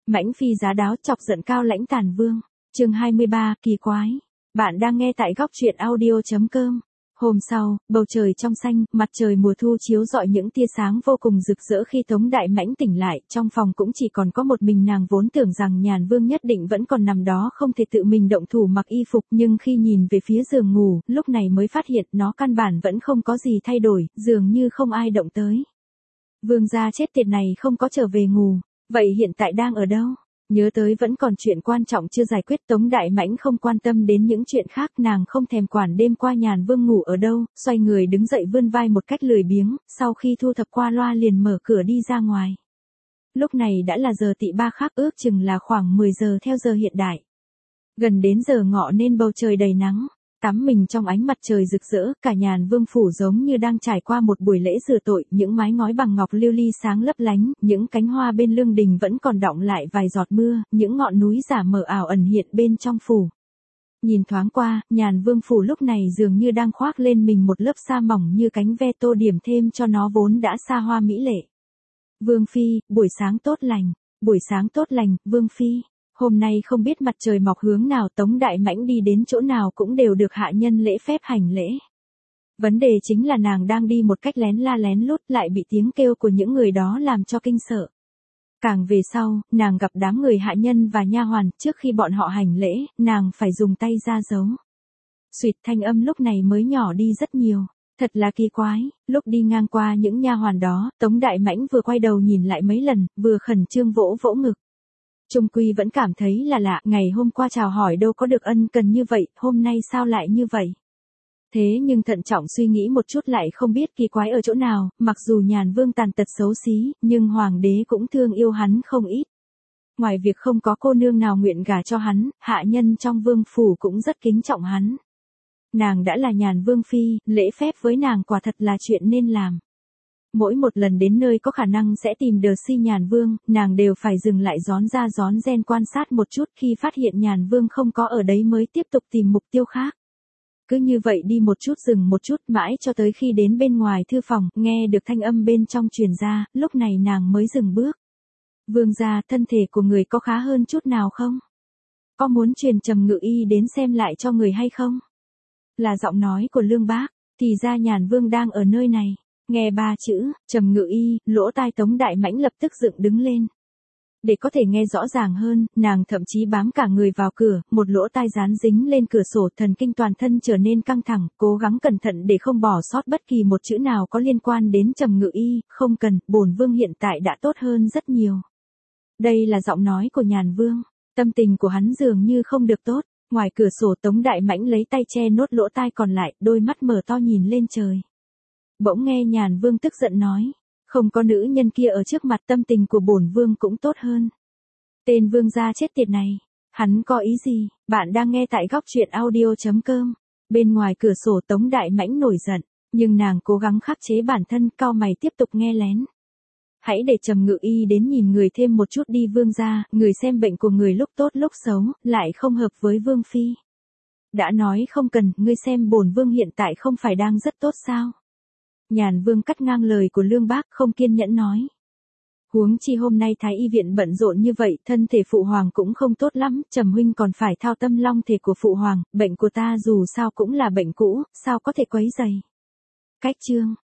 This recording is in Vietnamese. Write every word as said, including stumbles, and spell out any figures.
Mãnh phi giá đáo chọc giận Cao Lãnh Tàn Vương. Chương hai mươi ba, kỳ quái. Bạn đang nghe tại góc truyện audio chấm com. Hôm sau, bầu trời trong xanh, mặt trời mùa thu chiếu rọi những tia sáng vô cùng rực rỡ khi Tống Đại Mãnh tỉnh lại, trong phòng cũng chỉ còn có một mình nàng, vốn tưởng rằng Nhàn Vương nhất định vẫn còn nằm đó không thể tự mình động thủ mặc y phục, nhưng khi nhìn về phía giường ngủ, lúc này mới phát hiện nó căn bản vẫn không có gì thay đổi, dường như không ai động tới. Vương gia chết tiệt này không có trở về ngủ, vậy hiện tại đang ở đâu? Nhớ tới vẫn còn chuyện quan trọng chưa giải quyết, Tống Đại Mãnh không quan tâm đến những chuyện khác, nàng không thèm quản đêm qua Nhàn Vương ngủ ở đâu, xoay người đứng dậy vươn vai một cách lười biếng, sau khi thu thập qua loa liền mở cửa đi ra ngoài. Lúc này đã là giờ tỵ ba khác, ước chừng là khoảng mười giờ theo giờ hiện đại. Gần đến giờ ngọ nên bầu trời đầy nắng. Tắm mình trong ánh mặt trời rực rỡ, cả Nhàn Vương phủ giống như đang trải qua một buổi lễ rửa tội, những mái ngói bằng ngọc lưu ly sáng lấp lánh, những cánh hoa bên lương đình vẫn còn đọng lại vài giọt mưa, những ngọn núi giả mờ ảo ẩn hiện bên trong phủ. Nhìn thoáng qua, Nhàn Vương phủ lúc này dường như đang khoác lên mình một lớp sa mỏng như cánh ve, tô điểm thêm cho nó vốn đã xa hoa mỹ lệ. Vương phi, buổi sáng tốt lành, buổi sáng tốt lành, Vương phi. Hôm nay không biết mặt trời mọc hướng nào, Tống Đại Mãnh đi đến chỗ nào cũng đều được hạ nhân lễ phép hành lễ. Vấn đề chính là nàng đang đi một cách lén la lén lút, lại bị tiếng kêu của những người đó làm cho kinh sợ. Càng về sau, nàng gặp đám người hạ nhân và nha hoàn, trước khi bọn họ hành lễ, nàng phải dùng tay ra giấu. Xuyệt, thanh âm lúc này mới nhỏ đi rất nhiều. Thật là kỳ quái, lúc đi ngang qua những nha hoàn đó, Tống Đại Mãnh vừa quay đầu nhìn lại mấy lần, vừa khẩn trương vỗ vỗ ngực. Trung quy vẫn cảm thấy là lạ, ngày hôm qua chào hỏi đâu có được ân cần như vậy, hôm nay sao lại như vậy? Thế nhưng thận trọng suy nghĩ một chút lại không biết kỳ quái ở chỗ nào, mặc dù Nhàn Vương tàn tật xấu xí, nhưng Hoàng đế cũng thương yêu hắn không ít. Ngoài việc không có cô nương nào nguyện gả cho hắn, hạ nhân trong vương phủ cũng rất kính trọng hắn. Nàng đã là Nhàn Vương phi, lễ phép với nàng quả thật là chuyện nên làm. Mỗi một lần đến nơi có khả năng sẽ tìm đờ si Nhàn Vương, nàng đều phải dừng lại rón ra rón ren quan sát một chút, khi phát hiện Nhàn Vương không có ở đấy mới tiếp tục tìm mục tiêu khác. Cứ như vậy đi một chút dừng một chút mãi cho tới khi đến bên ngoài thư phòng, nghe được thanh âm bên trong truyền ra, lúc này nàng mới dừng bước. Vương gia, thân thể của người có khá hơn chút nào không? Có muốn truyền Trầm Ngự Y đến xem lại cho người hay không? Là giọng nói của Lương Bác, thì ra Nhàn Vương đang ở nơi này. Nghe ba chữ, Trầm Ngự Y, lỗ tai Tống Đại Mãnh lập tức dựng đứng lên. Để có thể nghe rõ ràng hơn, nàng thậm chí bám cả người vào cửa, một lỗ tai dán dính lên cửa sổ, thần kinh toàn thân trở nên căng thẳng, cố gắng cẩn thận để không bỏ sót bất kỳ một chữ nào có liên quan đến Trầm Ngự Y, không cần, bổn vương hiện tại đã tốt hơn rất nhiều. Đây là giọng nói của Nhàn Vương, tâm tình của hắn dường như không được tốt, ngoài cửa sổ Tống Đại Mãnh lấy tay che nốt lỗ tai còn lại, đôi mắt mở to nhìn lên trời. Bỗng nghe Nhàn Vương tức giận nói, không có nữ nhân kia ở trước mặt tâm tình của bổn vương cũng tốt hơn. Tên vương gia chết tiệt này, hắn có ý gì? Bạn đang nghe tại góc truyện audio chấm com. Bên ngoài cửa sổ Tống Đại Mãnh nổi giận, nhưng nàng cố gắng khắc chế bản thân, cau mày tiếp tục nghe lén. Hãy để Trầm Ngự Y đến nhìn người thêm một chút đi vương gia, người xem bệnh của người lúc tốt lúc xấu, lại không hợp với vương phi. Đã nói không cần, ngươi xem bổn vương hiện tại không phải đang rất tốt sao? Nhàn Vương cắt ngang lời của Lương Bác, không kiên nhẫn nói. Huống chi hôm nay Thái y viện bận rộn như vậy, thân thể phụ hoàng cũng không tốt lắm, Trầm huynh còn phải thao tâm long thể của phụ hoàng, bệnh của ta dù sao cũng là bệnh cũ, sao có thể quấy rầy. Cách chương,